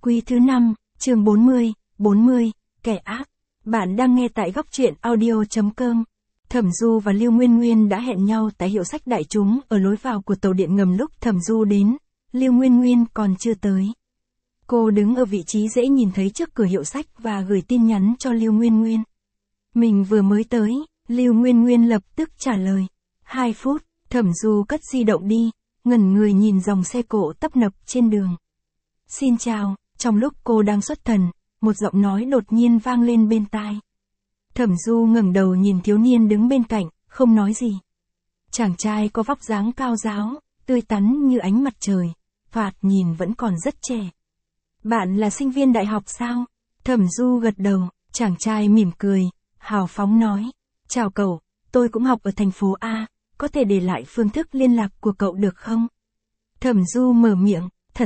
Quý thứ 5, chương 40, kẻ ác. Bạn đang nghe tại góc truyện audio.com. Thẩm Du và Lưu Nguyên Nguyên đã hẹn nhau tại hiệu sách đại chúng ở lối vào của tàu điện ngầm lúc Thẩm Du đến, Lưu Nguyên Nguyên còn chưa tới. Cô đứng ở vị trí dễ nhìn thấy trước cửa hiệu sách và gửi tin nhắn cho Lưu Nguyên Nguyên. Mình vừa mới tới, Lưu Nguyên Nguyên lập tức trả lời. 2 phút, Thẩm Du cất di động đi, ngẩn người nhìn dòng xe cộ tấp nập trên đường. Xin chào, trong lúc cô đang xuất thần, một giọng nói đột nhiên vang lên bên tai. Thẩm Du ngẩng đầu nhìn thiếu niên đứng bên cạnh, không nói gì. Chàng trai có vóc dáng cao ráo, tươi tắn như ánh mặt trời, thoạt nhìn vẫn còn rất trẻ. Bạn là sinh viên đại học sao? Thẩm Du gật đầu, chàng trai mỉm cười, hào phóng nói. Chào cậu, tôi cũng học ở thành phố A, có thể để lại phương thức liên lạc của cậu được không? Thẩm Du mở miệng, thật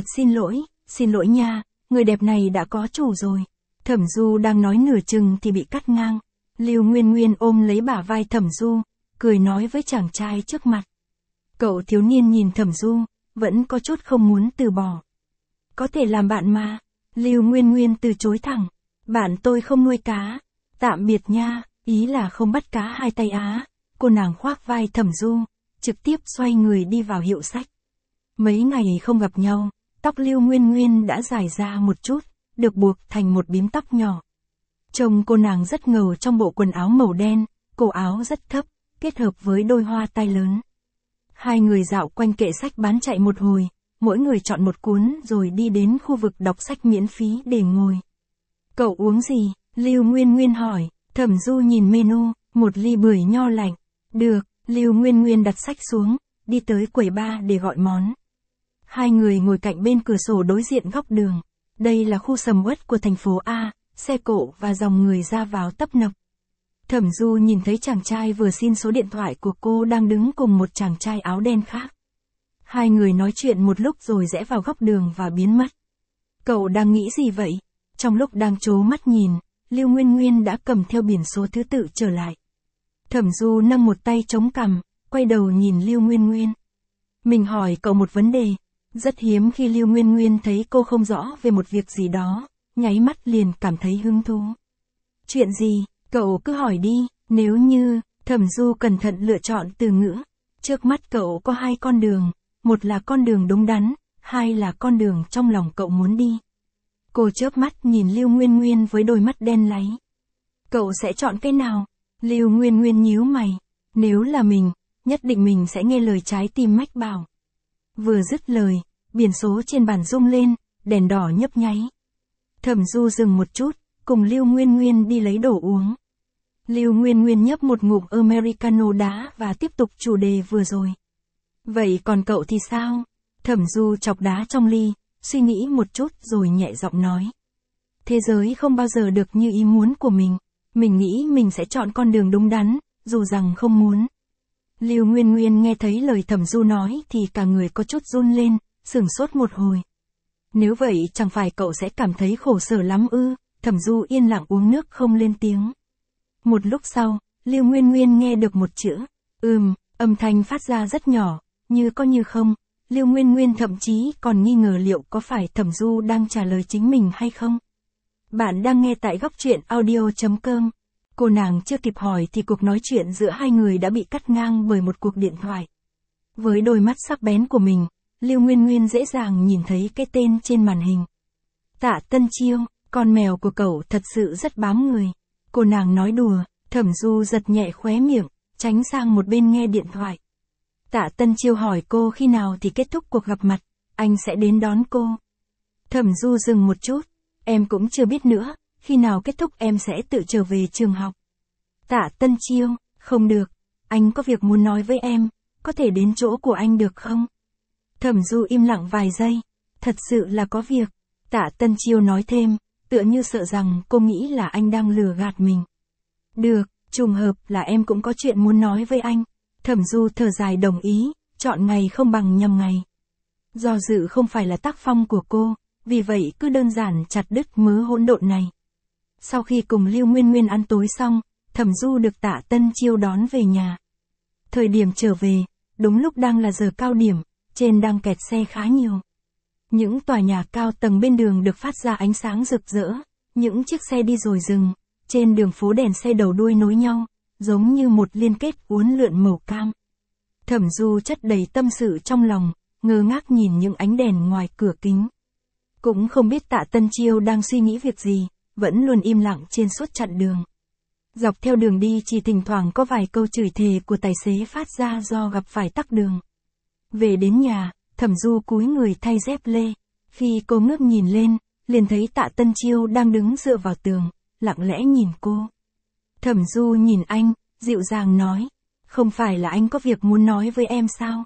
xin lỗi nha, người đẹp này đã có chủ rồi. Thẩm Du đang nói nửa chừng thì bị cắt ngang. Lưu Nguyên Nguyên ôm lấy bả vai Thẩm Du, cười nói với chàng trai trước mặt. Cậu thiếu niên nhìn Thẩm Du, vẫn có chút không muốn từ bỏ. Có thể làm bạn mà. Lưu Nguyên Nguyên từ chối thẳng. Bạn tôi không nuôi cá. Tạm biệt nha, ý là không bắt cá hai tay á. Cô nàng khoác vai Thẩm Du, trực tiếp xoay người đi vào hiệu sách. Mấy ngày không gặp nhau, tóc Lưu Nguyên Nguyên đã dài ra một chút, được buộc thành một bím tóc nhỏ. Trông cô nàng rất ngầu trong bộ quần áo màu đen, cổ áo rất thấp, kết hợp với đôi hoa tai lớn. Hai người dạo quanh kệ sách bán chạy một hồi, mỗi người chọn một cuốn rồi đi đến khu vực đọc sách miễn phí để ngồi. Cậu uống gì? Lưu Nguyên Nguyên hỏi. Thẩm Du nhìn menu, một ly bưởi nho lạnh. Được, Lưu Nguyên Nguyên đặt sách xuống, đi tới quầy bar để gọi món. Hai người ngồi cạnh bên cửa sổ đối diện góc đường. Đây là khu sầm uất của thành phố A, xe cộ và dòng người ra vào tấp nập. Thẩm Du nhìn thấy chàng trai vừa xin số điện thoại của cô đang đứng cùng một chàng trai áo đen khác. Hai người nói chuyện một lúc rồi rẽ vào góc đường và biến mất. Cậu đang nghĩ gì vậy? Trong lúc đang trố mắt nhìn, Lưu Nguyên Nguyên đã cầm theo biển số thứ tự trở lại. Thẩm Du nâng một tay chống cằm, quay đầu nhìn Lưu Nguyên Nguyên. Mình hỏi cậu một vấn đề. Rất hiếm khi Lưu Nguyên Nguyên thấy cô không rõ về một việc gì đó, nháy mắt liền cảm thấy hứng thú. Chuyện gì, cậu cứ hỏi đi, nếu như, Thẩm Du cẩn thận lựa chọn từ ngữ. Trước mắt cậu có 2 con đường, một là con đường đúng đắn, 2 là con đường trong lòng cậu muốn đi. Cô chớp mắt nhìn Lưu Nguyên Nguyên với đôi mắt đen láy. Cậu sẽ chọn cái nào? Lưu Nguyên Nguyên nhíu mày. Nếu là mình, nhất định mình sẽ nghe lời trái tim mách bảo. Vừa dứt lời, biển số trên bàn rung lên, đèn đỏ nhấp nháy. Thẩm Du dừng một chút, cùng Lưu Nguyên Nguyên đi lấy đồ uống. Lưu Nguyên Nguyên nhấp một ngụm Americano đá và tiếp tục chủ đề vừa rồi. Vậy còn cậu thì sao? Thẩm Du chọc đá trong ly, suy nghĩ một chút rồi nhẹ giọng nói. Thế giới không bao giờ được như ý muốn của mình. Mình nghĩ mình sẽ chọn con đường đúng đắn, dù rằng không muốn. Lưu Nguyên Nguyên nghe thấy lời Thẩm Du nói thì cả người có chút run lên, sửng sốt một hồi. Nếu vậy chẳng phải cậu sẽ cảm thấy khổ sở lắm ư? Thẩm Du yên lặng uống nước không lên tiếng. Một lúc sau, Lưu Nguyên Nguyên nghe được một chữ. Âm thanh phát ra rất nhỏ, như có như không. Lưu Nguyên Nguyên thậm chí còn nghi ngờ liệu có phải Thẩm Du đang trả lời chính mình hay không. Bạn đang nghe tại góc truyện audio.com. Cô nàng chưa kịp hỏi thì cuộc nói chuyện giữa hai người đã bị cắt ngang bởi một cuộc điện thoại. Với đôi mắt sắc bén của mình, Lưu Nguyên Nguyên dễ dàng nhìn thấy cái tên trên màn hình. Tạ Tân Chiêu, con mèo của cậu thật sự rất bám người. Cô nàng nói đùa, Thẩm Du giật nhẹ khóe miệng, tránh sang một bên nghe điện thoại. Tạ Tân Chiêu hỏi cô khi nào thì kết thúc cuộc gặp mặt, anh sẽ đến đón cô. Thẩm Du dừng một chút, em cũng chưa biết nữa, khi nào kết thúc em sẽ tự trở về trường học. Tạ Tân Chiêu, không được, anh có việc muốn nói với em, có thể đến chỗ của anh được không? Thẩm Du im lặng vài giây, thật sự là có việc. Tạ Tân Chiêu nói thêm, tựa như sợ rằng cô nghĩ là anh đang lừa gạt mình. Được, trùng hợp là em cũng có chuyện muốn nói với anh. Thẩm Du thở dài đồng ý, chọn ngày không bằng nhầm ngày. Do dự không phải là tác phong của cô, vì vậy cứ đơn giản chặt đứt mớ hỗn độn này. Sau khi cùng Lưu Nguyên Nguyên ăn tối xong, Thẩm Du được Tạ Tân Chiêu đón về nhà. Thời điểm trở về, đúng lúc đang là giờ cao điểm, trên đang kẹt xe khá nhiều. Những tòa nhà cao tầng bên đường được phát ra ánh sáng rực rỡ, những chiếc xe đi rồi dừng, trên đường phố đèn xe đầu đuôi nối nhau, giống như một liên kết uốn lượn màu cam. Thẩm Du chất đầy tâm sự trong lòng, ngơ ngác nhìn những ánh đèn ngoài cửa kính. Cũng không biết Tạ Tân Chiêu đang suy nghĩ việc gì, vẫn luôn im lặng trên suốt chặng đường. Dọc theo đường đi chỉ thỉnh thoảng có vài câu chửi thề của tài xế phát ra do gặp phải tắc đường. Về đến nhà, Thẩm Du cúi người thay dép lê. Khi cô ngước nhìn lên, liền thấy Tạ Tân Chiêu đang đứng dựa vào tường, lặng lẽ nhìn cô. Thẩm Du nhìn anh, dịu dàng nói, không phải là anh có việc muốn nói với em sao?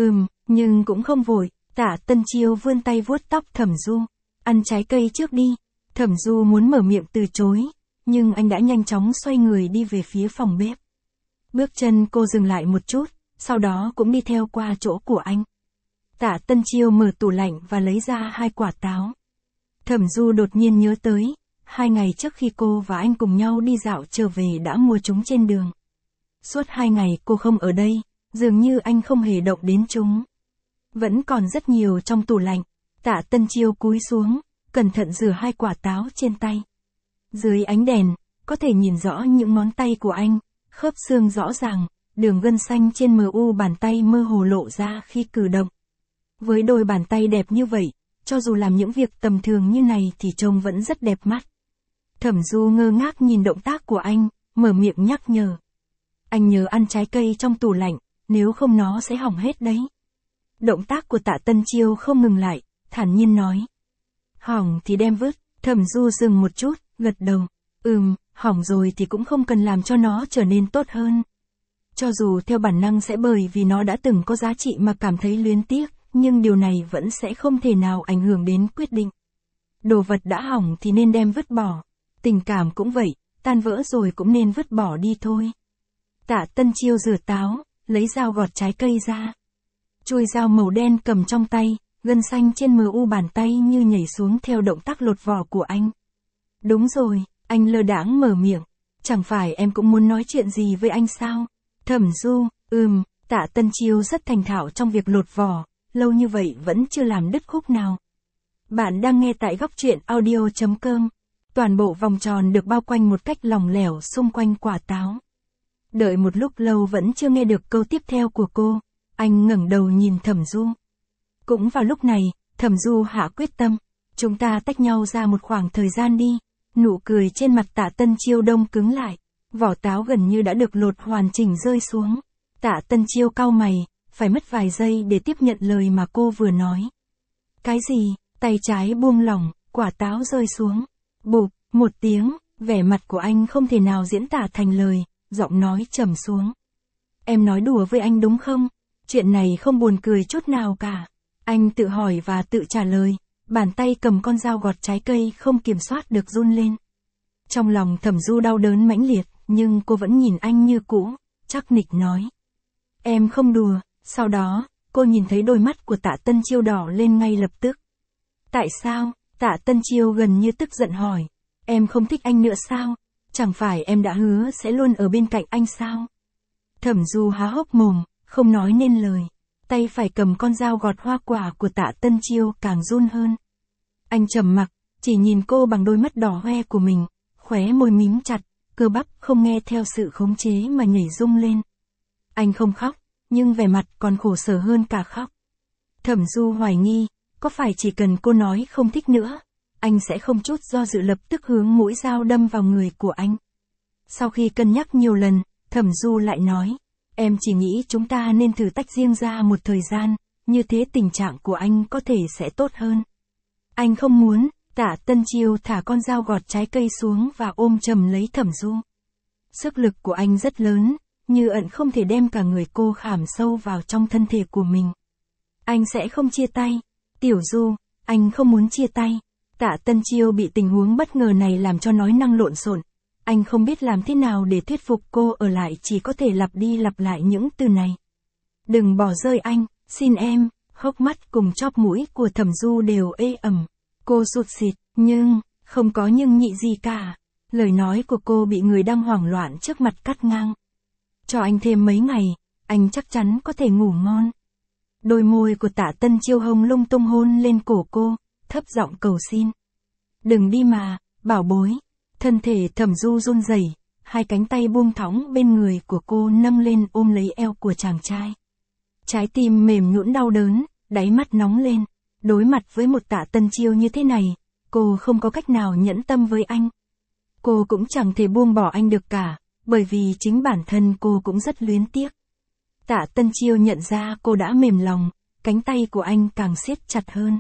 Nhưng cũng không vội. Tạ Tân Chiêu vươn tay vuốt tóc Thẩm Du. Ăn trái cây trước đi. Thẩm Du muốn mở miệng từ chối, nhưng anh đã nhanh chóng xoay người đi về phía phòng bếp. Bước chân cô dừng lại một chút, sau đó cũng đi theo qua chỗ của anh. Tạ Tân Chiêu mở tủ lạnh và lấy ra 2 quả táo. Thẩm Du đột nhiên nhớ tới, 2 ngày trước khi cô và anh cùng nhau đi dạo trở về đã mua chúng trên đường. Suốt 2 ngày cô không ở đây, dường như anh không hề động đến chúng. Vẫn còn rất nhiều trong tủ lạnh. Tạ Tân Chiêu cúi xuống, cẩn thận rửa 2 quả táo trên tay. Dưới ánh đèn, có thể nhìn rõ những ngón tay của anh, khớp xương rõ ràng, đường gân xanh trên mu bàn tay mơ hồ lộ ra khi cử động. Với đôi bàn tay đẹp như vậy, cho dù làm những việc tầm thường như này thì trông vẫn rất đẹp mắt. Thẩm Du ngơ ngác nhìn động tác của anh, mở miệng nhắc nhở. Anh nhớ ăn trái cây trong tủ lạnh, nếu không nó sẽ hỏng hết đấy. Động tác của Tạ Tân Chiêu không ngừng lại, thản nhiên nói. Hỏng thì đem vứt. Thẩm Du dừng một chút, gật đầu. Hỏng rồi thì cũng không cần làm cho nó trở nên tốt hơn. Cho dù theo bản năng sẽ bởi vì nó đã từng có giá trị mà cảm thấy luyến tiếc, nhưng điều này vẫn sẽ không thể nào ảnh hưởng đến quyết định. Đồ vật đã hỏng thì nên đem vứt bỏ. Tình cảm cũng vậy, tan vỡ rồi cũng nên vứt bỏ đi thôi. Tạ Tân Chiêu rửa táo, lấy dao gọt trái cây ra. Chuôi dao màu đen cầm trong tay, gân xanh trên mu bàn tay như nhảy xuống theo động tác lột vỏ của anh. Đúng rồi, anh lơ đãng mở miệng. Chẳng phải em cũng muốn nói chuyện gì với anh sao? Thẩm Du, Tạ Tân Chiêu rất thành thạo trong việc lột vỏ, lâu như vậy vẫn chưa làm đứt khúc nào. Bạn đang nghe tại góc truyện audio.com. Toàn bộ vòng tròn được bao quanh một cách lỏng lẻo xung quanh quả táo. Đợi một lúc lâu vẫn chưa nghe được câu tiếp theo của cô, anh ngẩng đầu nhìn Thẩm Du. Cũng vào lúc này, Thẩm Du hạ quyết tâm, chúng ta tách nhau ra một khoảng thời gian đi. Nụ cười trên mặt Tạ Tân Chiêu đông cứng lại, vỏ táo gần như đã được lột hoàn chỉnh rơi xuống. Tạ Tân Chiêu cau mày, phải mất vài giây để tiếp nhận lời mà cô vừa nói. Cái gì? Tay trái buông lỏng, quả táo rơi xuống. Bụp, một tiếng, vẻ mặt của anh không thể nào diễn tả thành lời, giọng nói trầm xuống. Em nói đùa với anh đúng không? Chuyện này không buồn cười chút nào cả. Anh tự hỏi và tự trả lời, bàn tay cầm con dao gọt trái cây không kiểm soát được run lên. Trong lòng Thẩm Du đau đớn mãnh liệt, nhưng cô vẫn nhìn anh như cũ, chắc nịch nói. Em không đùa. Sau đó, cô nhìn thấy đôi mắt của Tạ Tân Chiêu đỏ lên ngay lập tức. Tại sao? Tạ Tân Chiêu gần như tức giận hỏi. Em không thích anh nữa sao? Chẳng phải em đã hứa sẽ luôn ở bên cạnh anh sao? Thẩm Du há hốc mồm, không nói nên lời. Tay phải cầm con dao gọt hoa quả của Tạ Tân Chiêu càng run hơn. Anh trầm mặc, chỉ nhìn cô bằng đôi mắt đỏ hoe của mình, khóe môi mím chặt, cơ bắp không nghe theo sự khống chế mà nhảy rung lên. Anh không khóc, nhưng vẻ mặt còn khổ sở hơn cả khóc. Thẩm Du hoài nghi, có phải chỉ cần cô nói không thích nữa, anh sẽ không chút do dự lập tức hướng mũi dao đâm vào người của anh. Sau khi cân nhắc nhiều lần, Thẩm Du lại nói, em chỉ nghĩ chúng ta nên thử tách riêng ra một thời gian, như thế tình trạng của anh có thể sẽ tốt hơn. Anh không muốn. Tạ Tân Chiêu thả con dao gọt trái cây xuống và ôm chầm lấy Thẩm Du. Sức lực của anh rất lớn, như ẩn không thể đem cả người cô khảm sâu vào trong thân thể của mình. Anh sẽ không chia tay. Tiểu Du, anh không muốn chia tay. Tạ Tân Chiêu bị tình huống bất ngờ này làm cho nói năng lộn xộn. Anh không biết làm thế nào để thuyết phục cô ở lại, chỉ có thể lặp đi lặp lại những từ này. Đừng bỏ rơi anh, xin em. Hốc mắt cùng chóp mũi của Thẩm Du đều ê ẩm. Cô sụt sịt, nhưng, không có nhưng nhị gì cả. Lời nói của cô bị người đang hoảng loạn trước mặt cắt ngang. Cho anh thêm mấy ngày, anh chắc chắn có thể ngủ ngon. Đôi môi của Tạ Tân Chiêu hông lung tung hôn lên cổ cô, thấp giọng cầu xin. Đừng đi mà, bảo bối. Thân thể Thẩm Du run rẩy, hai cánh tay buông thõng bên người của cô nâng lên ôm lấy eo của chàng trai. Trái tim mềm nhũn đau đớn, đáy mắt nóng lên. Đối mặt với một Tạ Tân Chiêu như thế này, cô không có cách nào nhẫn tâm với anh. Cô cũng chẳng thể buông bỏ anh được cả, bởi vì chính bản thân cô cũng rất luyến tiếc. Tạ Tân Chiêu nhận ra cô đã mềm lòng, cánh tay của anh càng siết chặt hơn.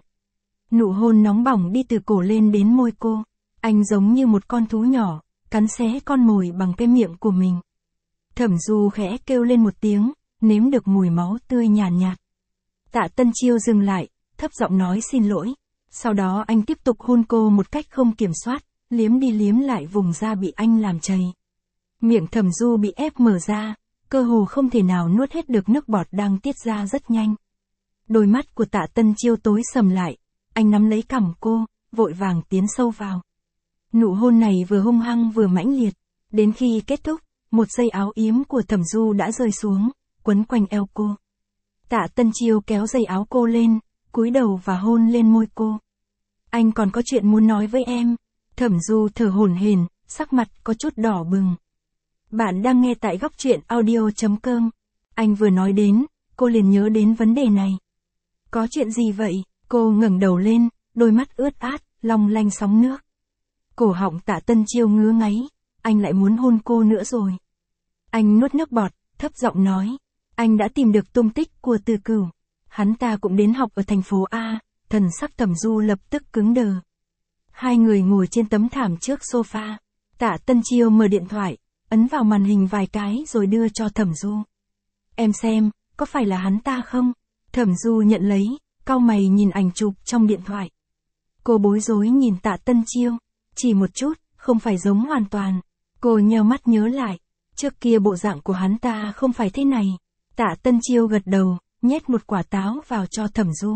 Nụ hôn nóng bỏng đi từ cổ lên đến môi cô. Anh giống như một con thú nhỏ, cắn xé con mồi bằng cái miệng của mình. Thẩm Du khẽ kêu lên một tiếng, nếm được mùi máu tươi nhàn nhạt. Tạ Tân Chiêu dừng lại, thấp giọng nói xin lỗi. Sau đó anh tiếp tục hôn cô một cách không kiểm soát, liếm đi liếm lại vùng da bị anh làm chảy. Miệng Thẩm Du bị ép mở ra, cơ hồ không thể nào nuốt hết được nước bọt đang tiết ra rất nhanh. Đôi mắt của Tạ Tân Chiêu tối sầm lại, anh nắm lấy cằm cô, vội vàng tiến sâu vào. Nụ hôn này vừa hung hăng vừa mãnh liệt, đến khi kết thúc, một dây áo yếm của Thẩm Du đã rơi xuống, quấn quanh eo cô. Tạ Tân Chiêu kéo dây áo cô lên, cúi đầu và hôn lên môi cô. Anh còn có chuyện muốn nói với em. Thẩm Du thở hổn hển, sắc mặt có chút đỏ bừng. Bạn đang nghe tại góc truyện audio.com. Anh vừa nói đến, cô liền nhớ đến vấn đề này. Có chuyện gì vậy? Cô ngẩng đầu lên, đôi mắt ướt át, long lanh sóng nước. Cổ họng Tạ Tân Chiêu ngứa ngáy, anh lại muốn hôn cô nữa rồi. Anh nuốt nước bọt, thấp giọng nói. Anh đã tìm được tung tích của Từ Cửu. Hắn ta cũng đến học ở thành phố A. Thần sắc Thẩm Du lập tức cứng đờ. Hai người ngồi trên tấm thảm trước sofa. Tạ Tân Chiêu mở điện thoại, ấn vào màn hình vài cái rồi đưa cho Thẩm Du. Em xem, có phải là hắn ta không? Thẩm Du nhận lấy, cau mày nhìn ảnh chụp trong điện thoại. Cô bối rối nhìn Tạ Tân Chiêu, chỉ một chút, không phải giống hoàn toàn. Cô nheo mắt nhớ lại, trước kia bộ dạng của hắn ta không phải thế này. Tạ Tân Chiêu gật đầu, nhét một quả táo vào cho Thẩm Du.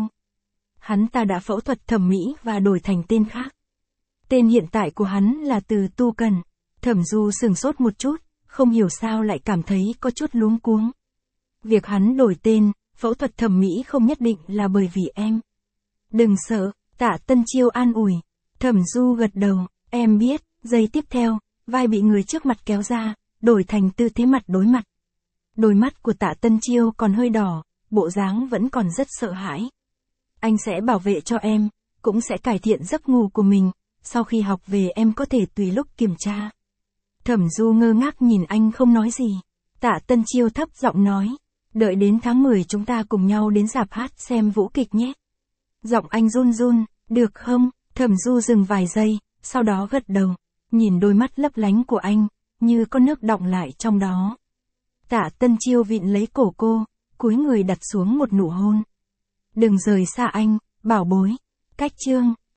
Hắn ta đã phẫu thuật thẩm mỹ và đổi thành tên khác. Tên hiện tại của hắn là Từ Tu Cần. Thẩm Du sửng sốt một chút, không hiểu sao lại cảm thấy có chút luống cuống. Việc hắn đổi tên, phẫu thuật thẩm mỹ không nhất định là bởi vì em. Đừng sợ, Tạ Tân Chiêu an ủi. Thẩm Du gật đầu, em biết. Giây tiếp theo, vai bị người trước mặt kéo ra, đổi thành tư thế mặt đối mặt. Đôi mắt của Tạ Tân Chiêu còn hơi đỏ, bộ dáng vẫn còn rất sợ hãi. Anh sẽ bảo vệ cho em, cũng sẽ cải thiện giấc ngủ của mình, sau khi học về em có thể tùy lúc kiểm tra. Thẩm Du ngơ ngác nhìn anh không nói gì. Tạ Tân Chiêu thấp giọng nói, đợi đến tháng 10 chúng ta cùng nhau đến rạp hát xem vũ kịch nhé. Giọng anh run run, được không? Thẩm Du dừng vài giây, sau đó gật đầu, nhìn đôi mắt lấp lánh của anh, như có nước đọng lại trong đó. Tạ Tân Chiêu vịn lấy cổ cô, cúi người đặt xuống một nụ hôn. Đừng rời xa anh, bảo bối. Cách chương